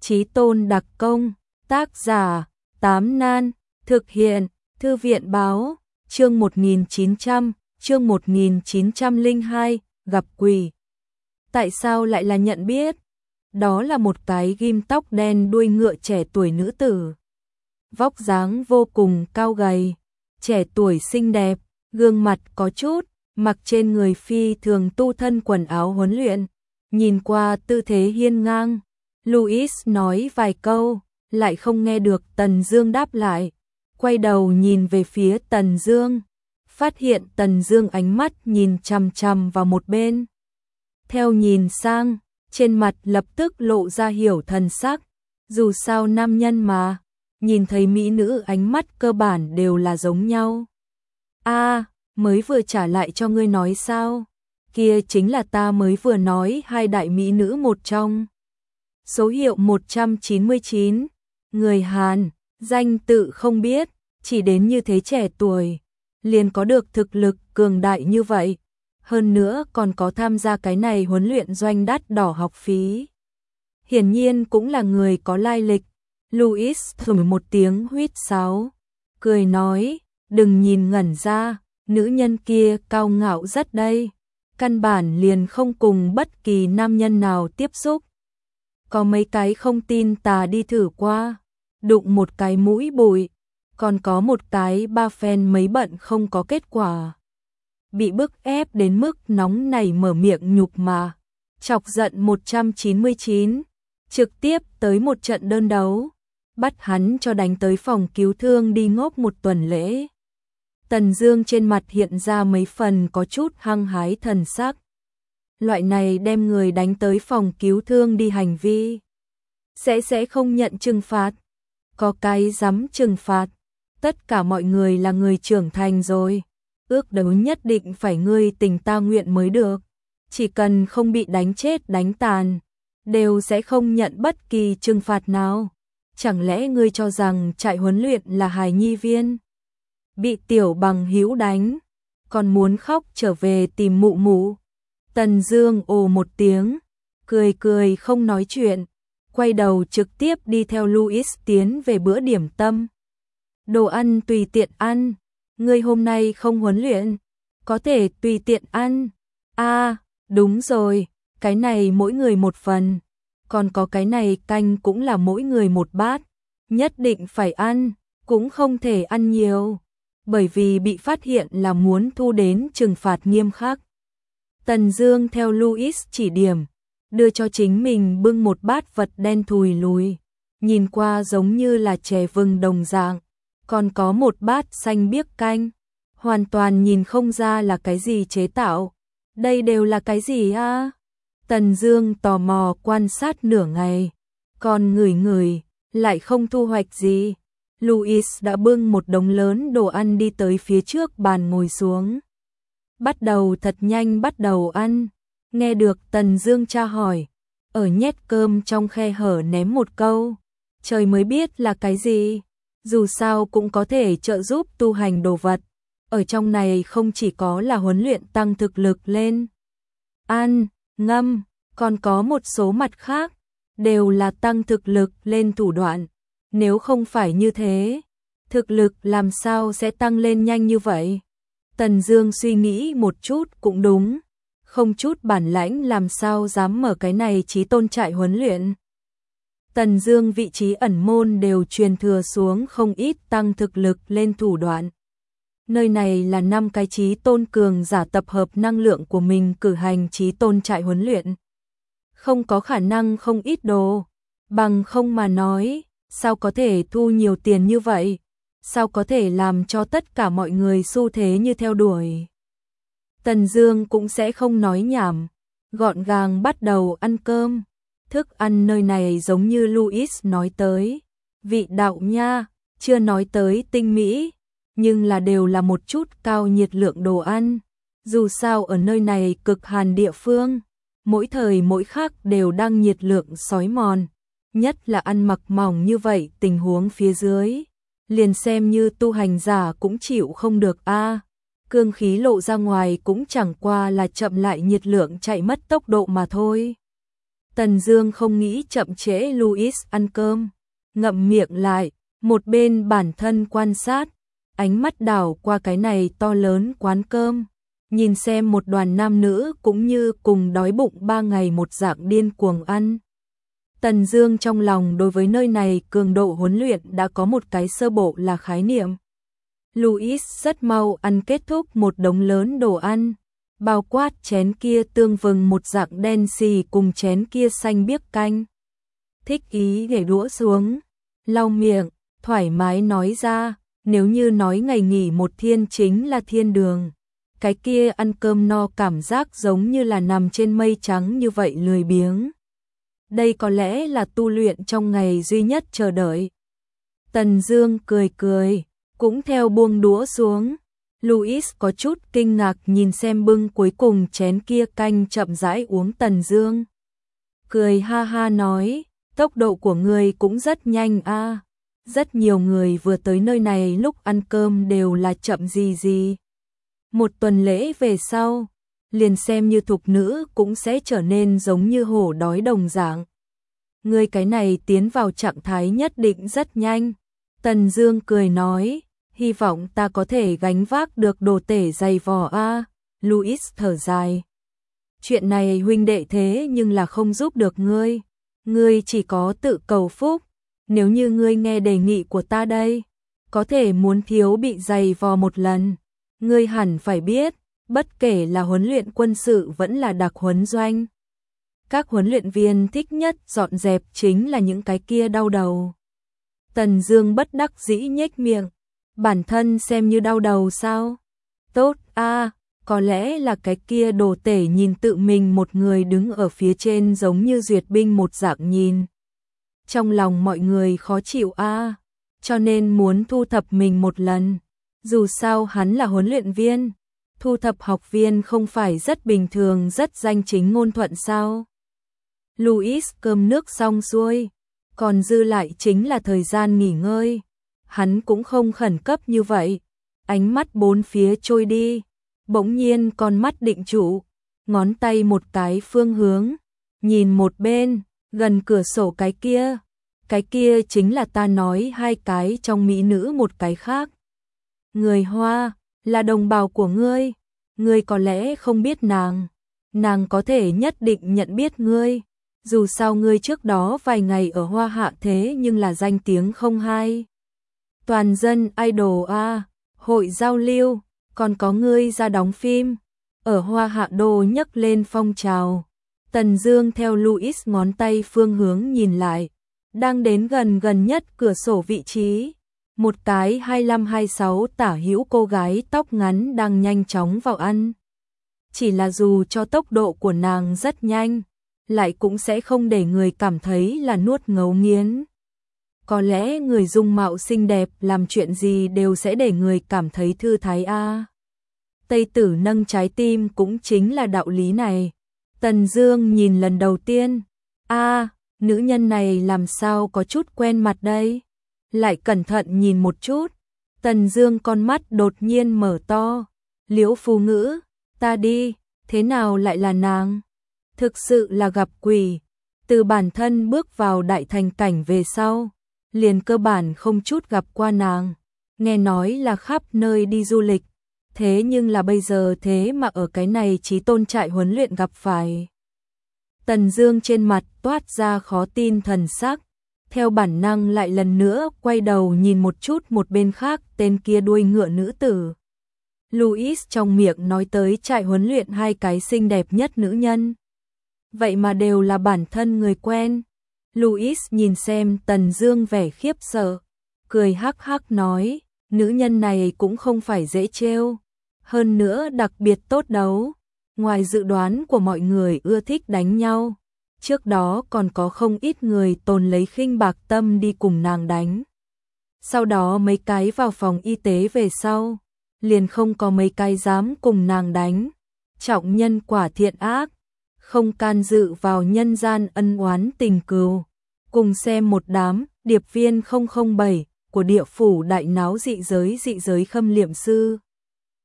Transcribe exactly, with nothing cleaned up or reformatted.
Chí Tôn đặc công, tác giả, Tám Nan, thực hiện, Thư viện báo, chương một nghìn chín trăm, chương một nghìn chín trăm lẻ hai, gặp quỷ. Tại sao lại là nhận biết? Đó là một cái ghim tóc đen đuôi ngựa trẻ tuổi nữ tử. Vóc dáng vô cùng cao gầy, trẻ tuổi xinh đẹp, gương mặt có chút, mặc trên người phi thường tu thân quần áo huấn luyện, nhìn qua tư thế hiên ngang. Louis nói vài câu, lại không nghe được Tần Dương đáp lại, quay đầu nhìn về phía Tần Dương, phát hiện Tần Dương ánh mắt nhìn chằm chằm vào một bên. Theo nhìn sang, trên mặt lập tức lộ ra hiểu thần sắc, dù sao nam nhân mà, nhìn thấy mỹ nữ ánh mắt cơ bản đều là giống nhau. A, à, mới vừa trả lại cho ngươi nói sao? Kia chính là ta mới vừa nói hai đại mỹ nữ một trong. Số hiệu một trăm chín mươi chín, người Hàn, danh tự không biết, chỉ đến như thế trẻ tuổi, liền có được thực lực cường đại như vậy, hơn nữa còn có tham gia cái này huấn luyện doanh đắt đỏ học phí. Hiển nhiên cũng là người có lai lịch. Louis thổi một tiếng huýt sáo, cười nói, đừng nhìn ngẩn ra, nữ nhân kia cao ngạo rất đây, căn bản liền không cùng bất kỳ nam nhân nào tiếp xúc. Có mấy cái không tin ta đi thử qua, đụng một cái mũi bụi, còn có một cái ba phen mấy bận không có kết quả. Bị bức ép đến mức nóng nảy mở miệng nhục mà, chọc giận một trăm chín mươi chín, trực tiếp tới một trận đơn đấu, bắt hắn cho đánh tới phòng cứu thương đi ngốc một tuần lễ. Tần Dương trên mặt hiện ra mấy phần có chút hăng hái thần sắc. Loại này đem người đánh tới phòng cứu thương đi hành vi, sẽ sẽ không nhận trừng phạt. Có cái dám trừng phạt, tất cả mọi người là người trưởng thành rồi, ước đấu nhất định phải ngươi tình ta nguyện mới được. Chỉ cần không bị đánh chết đánh tàn, đều sẽ không nhận bất kỳ trừng phạt nào. Chẳng lẽ ngươi cho rằng trại huấn luyện là hài nhi viên? Bị tiểu bằng hữu đánh, còn muốn khóc trở về tìm mụ mụ. Tần Dương ồ một tiếng, cười cười không nói chuyện, quay đầu trực tiếp đi theo Louis tiến về bữa điểm tâm. Đồ ăn tùy tiện ăn, ngươi hôm nay không huấn luyện, có thể tùy tiện ăn. A, à, đúng rồi, cái này mỗi người một phần, còn có cái này canh cũng là mỗi người một bát, nhất định phải ăn, cũng không thể ăn nhiều, bởi vì bị phát hiện là muốn thu đến trừng phạt nghiêm khắc. Tần Dương theo Louis chỉ điểm, đưa cho chính mình bưng một bát vật đen thùi lùi, nhìn qua giống như là chè vừng đồng dạng, còn có một bát xanh biếc canh, hoàn toàn nhìn không ra là cái gì chế tạo. Đây đều là cái gì a? À? Tần Dương tò mò quan sát nửa ngày, còn ngửi ngửi, lại không thu hoạch gì. Louis đã bưng một đống lớn đồ ăn đi tới phía trước bàn ngồi xuống. Bắt đầu thật nhanh bắt đầu ăn, nghe được Tần Dương tra hỏi, ở nhét cơm trong khe hở ném một câu, trời mới biết là cái gì, dù sao cũng có thể trợ giúp tu hành đồ vật, ở trong này không chỉ có là huấn luyện tăng thực lực lên, ăn, ngâm, còn có một số mặt khác, đều là tăng thực lực lên thủ đoạn, nếu không phải như thế, thực lực làm sao sẽ tăng lên nhanh như vậy? Tần Dương suy nghĩ một chút cũng đúng, không chút bản lãnh làm sao dám mở cái này Chí Tôn trại huấn luyện. Tần Dương vị trí ẩn môn đều truyền thừa xuống không ít tăng thực lực lên thủ đoạn. Nơi này là năm cái Chí Tôn cường giả tập hợp năng lượng của mình cử hành Chí Tôn trại huấn luyện. Không có khả năng không ít đồ, bằng không mà nói, sao có thể thu nhiều tiền như vậy? Sao có thể làm cho tất cả mọi người xu thế như theo đuổi? Tần Dương cũng sẽ không nói nhảm, gọn gàng bắt đầu ăn cơm. Thức ăn nơi này giống như Louis nói tới, vị đạo nha, chưa nói tới tinh mỹ, nhưng là đều là một chút cao nhiệt lượng đồ ăn. Dù sao ở nơi này cực hàn địa phương, mỗi thời mỗi khắc đều đang nhiệt lượng xói mòn, nhất là ăn mặc mỏng như vậy tình huống phía dưới, liền xem như tu hành giả cũng chịu không được a. À, cương khí lộ ra ngoài cũng chẳng qua là chậm lại nhiệt lượng chạy mất tốc độ mà thôi. Tần Dương không nghĩ chậm trễ Louis ăn cơm, ngậm miệng lại, một bên bản thân quan sát, ánh mắt đảo qua cái này to lớn quán cơm, nhìn xem một đoàn nam nữ cũng như cùng đói bụng ba ngày một dạng điên cuồng ăn. Tần Dương trong lòng đối với nơi này cường độ huấn luyện đã có một cái sơ bộ là khái niệm. Louis rất mau ăn kết thúc một đống lớn đồ ăn, bao quát chén kia tương vừng một dạng đen xì cùng chén kia xanh biếc canh. Thích ý để đũa xuống, lau miệng, thoải mái nói ra, nếu như nói ngày nghỉ một thiên chính là thiên đường, cái kia ăn cơm no cảm giác giống như là nằm trên mây trắng như vậy lười biếng. Đây có lẽ là tu luyện trong ngày duy nhất chờ đợi. Tần Dương cười cười, cũng theo buông đũa xuống. Louis có chút kinh ngạc nhìn xem bưng cuối cùng chén kia canh chậm rãi uống. Tần Dương cười ha ha nói, tốc độ của ngươi cũng rất nhanh a. À. Rất nhiều người vừa tới nơi này lúc ăn cơm đều là chậm gì gì. Một tuần lễ về sau, liền xem như thục nữ cũng sẽ trở nên giống như hổ đói đồng dạng. Ngươi cái này tiến vào trạng thái nhất định rất nhanh. Tần Dương cười nói, hy vọng ta có thể gánh vác được đồ tể dày vò a. Louis thở dài. Chuyện này huynh đệ thế nhưng là không giúp được ngươi. Ngươi chỉ có tự cầu phúc. Nếu như ngươi nghe đề nghị của ta đây, có thể muốn thiếu bị dày vò một lần. Ngươi hẳn phải biết, bất kể là huấn luyện quân sự vẫn là đặc huấn doanh, các huấn luyện viên thích nhất dọn dẹp chính là những cái kia đau đầu. Tần Dương bất đắc dĩ nhếch miệng, bản thân xem như đau đầu sao? Tốt a, à, có lẽ là cái kia đồ tể nhìn tự mình một người đứng ở phía trên giống như duyệt binh một dạng nhìn. Trong lòng mọi người khó chịu a, à, cho nên muốn thu thập mình một lần. Dù sao hắn là huấn luyện viên, thu thập học viên không phải rất bình thường, rất danh chính ngôn thuận sao? Louis cơm nước xong xuôi, còn dư lại chính là thời gian nghỉ ngơi. Hắn cũng không khẩn cấp như vậy, ánh mắt bốn phía trôi đi, bỗng nhiên con mắt định trụ, ngón tay một cái phương hướng, nhìn một bên, gần cửa sổ cái kia, cái kia chính là ta nói hai cái trong mỹ nữ một cái khác. Người Hoa, là đồng bào của ngươi, ngươi có lẽ không biết nàng, nàng có thể nhất định nhận biết ngươi, dù sao ngươi trước đó vài ngày ở Hoa Hạ thế nhưng là danh tiếng không hai. Toàn dân idol a, hội giao lưu, còn có ngươi ra đóng phim, ở Hoa Hạ đô nhấc lên phong trào. Tần Dương theo Louis ngón tay phương hướng nhìn lại, đang đến gần gần nhất cửa sổ vị trí. Một cái hai lăm hai sáu tả hữu cô gái tóc ngắn đang nhanh chóng vào ăn. Chỉ là dù cho tốc độ của nàng rất nhanh, lại cũng sẽ không để người cảm thấy là nuốt ngấu nghiến. Có lẽ người dung mạo xinh đẹp làm chuyện gì đều sẽ để người cảm thấy thư thái a. À. Tây tử nâng trái tim cũng chính là đạo lý này. Tần Dương nhìn lần đầu tiên, a, à, nữ nhân này làm sao có chút quen mặt đây? Lại cẩn thận nhìn một chút, Tần Dương con mắt đột nhiên mở to. Liễu Phu Ngữ, ta đi, thế nào lại là nàng? Thực sự là gặp quỷ. Từ bản thân bước vào đại thành cảnh về sau, liền cơ bản không chút gặp qua nàng. Nghe nói là khắp nơi đi du lịch, thế nhưng là bây giờ thế mà ở cái này Chí Tôn trại huấn luyện gặp phải. Tần Dương trên mặt toát ra khó tin thần sắc, theo bản năng lại lần nữa quay đầu nhìn một chút một bên khác tên kia đuôi ngựa nữ tử. Louis trong miệng nói tới trại huấn luyện hai cái xinh đẹp nhất nữ nhân. Vậy mà đều là bản thân người quen. Louis nhìn xem Tần Dương vẻ khiếp sợ, cười hắc hắc nói, nữ nhân này cũng không phải dễ trêu, hơn nữa đặc biệt tốt đấu. Ngoài dự đoán của mọi người ưa thích đánh nhau, trước đó còn có không ít người tồn lấy khinh bạc tâm đi cùng nàng đánh. Sau đó mấy cái vào phòng y tế về sau, liền không có mấy cái dám cùng nàng đánh. Trọng nhân quả thiện ác, không can dự vào nhân gian ân oán tình cừu. Cùng xem một đám điệp viên không không bảy của địa phủ đại náo dị giới dị giới khâm liệm sư.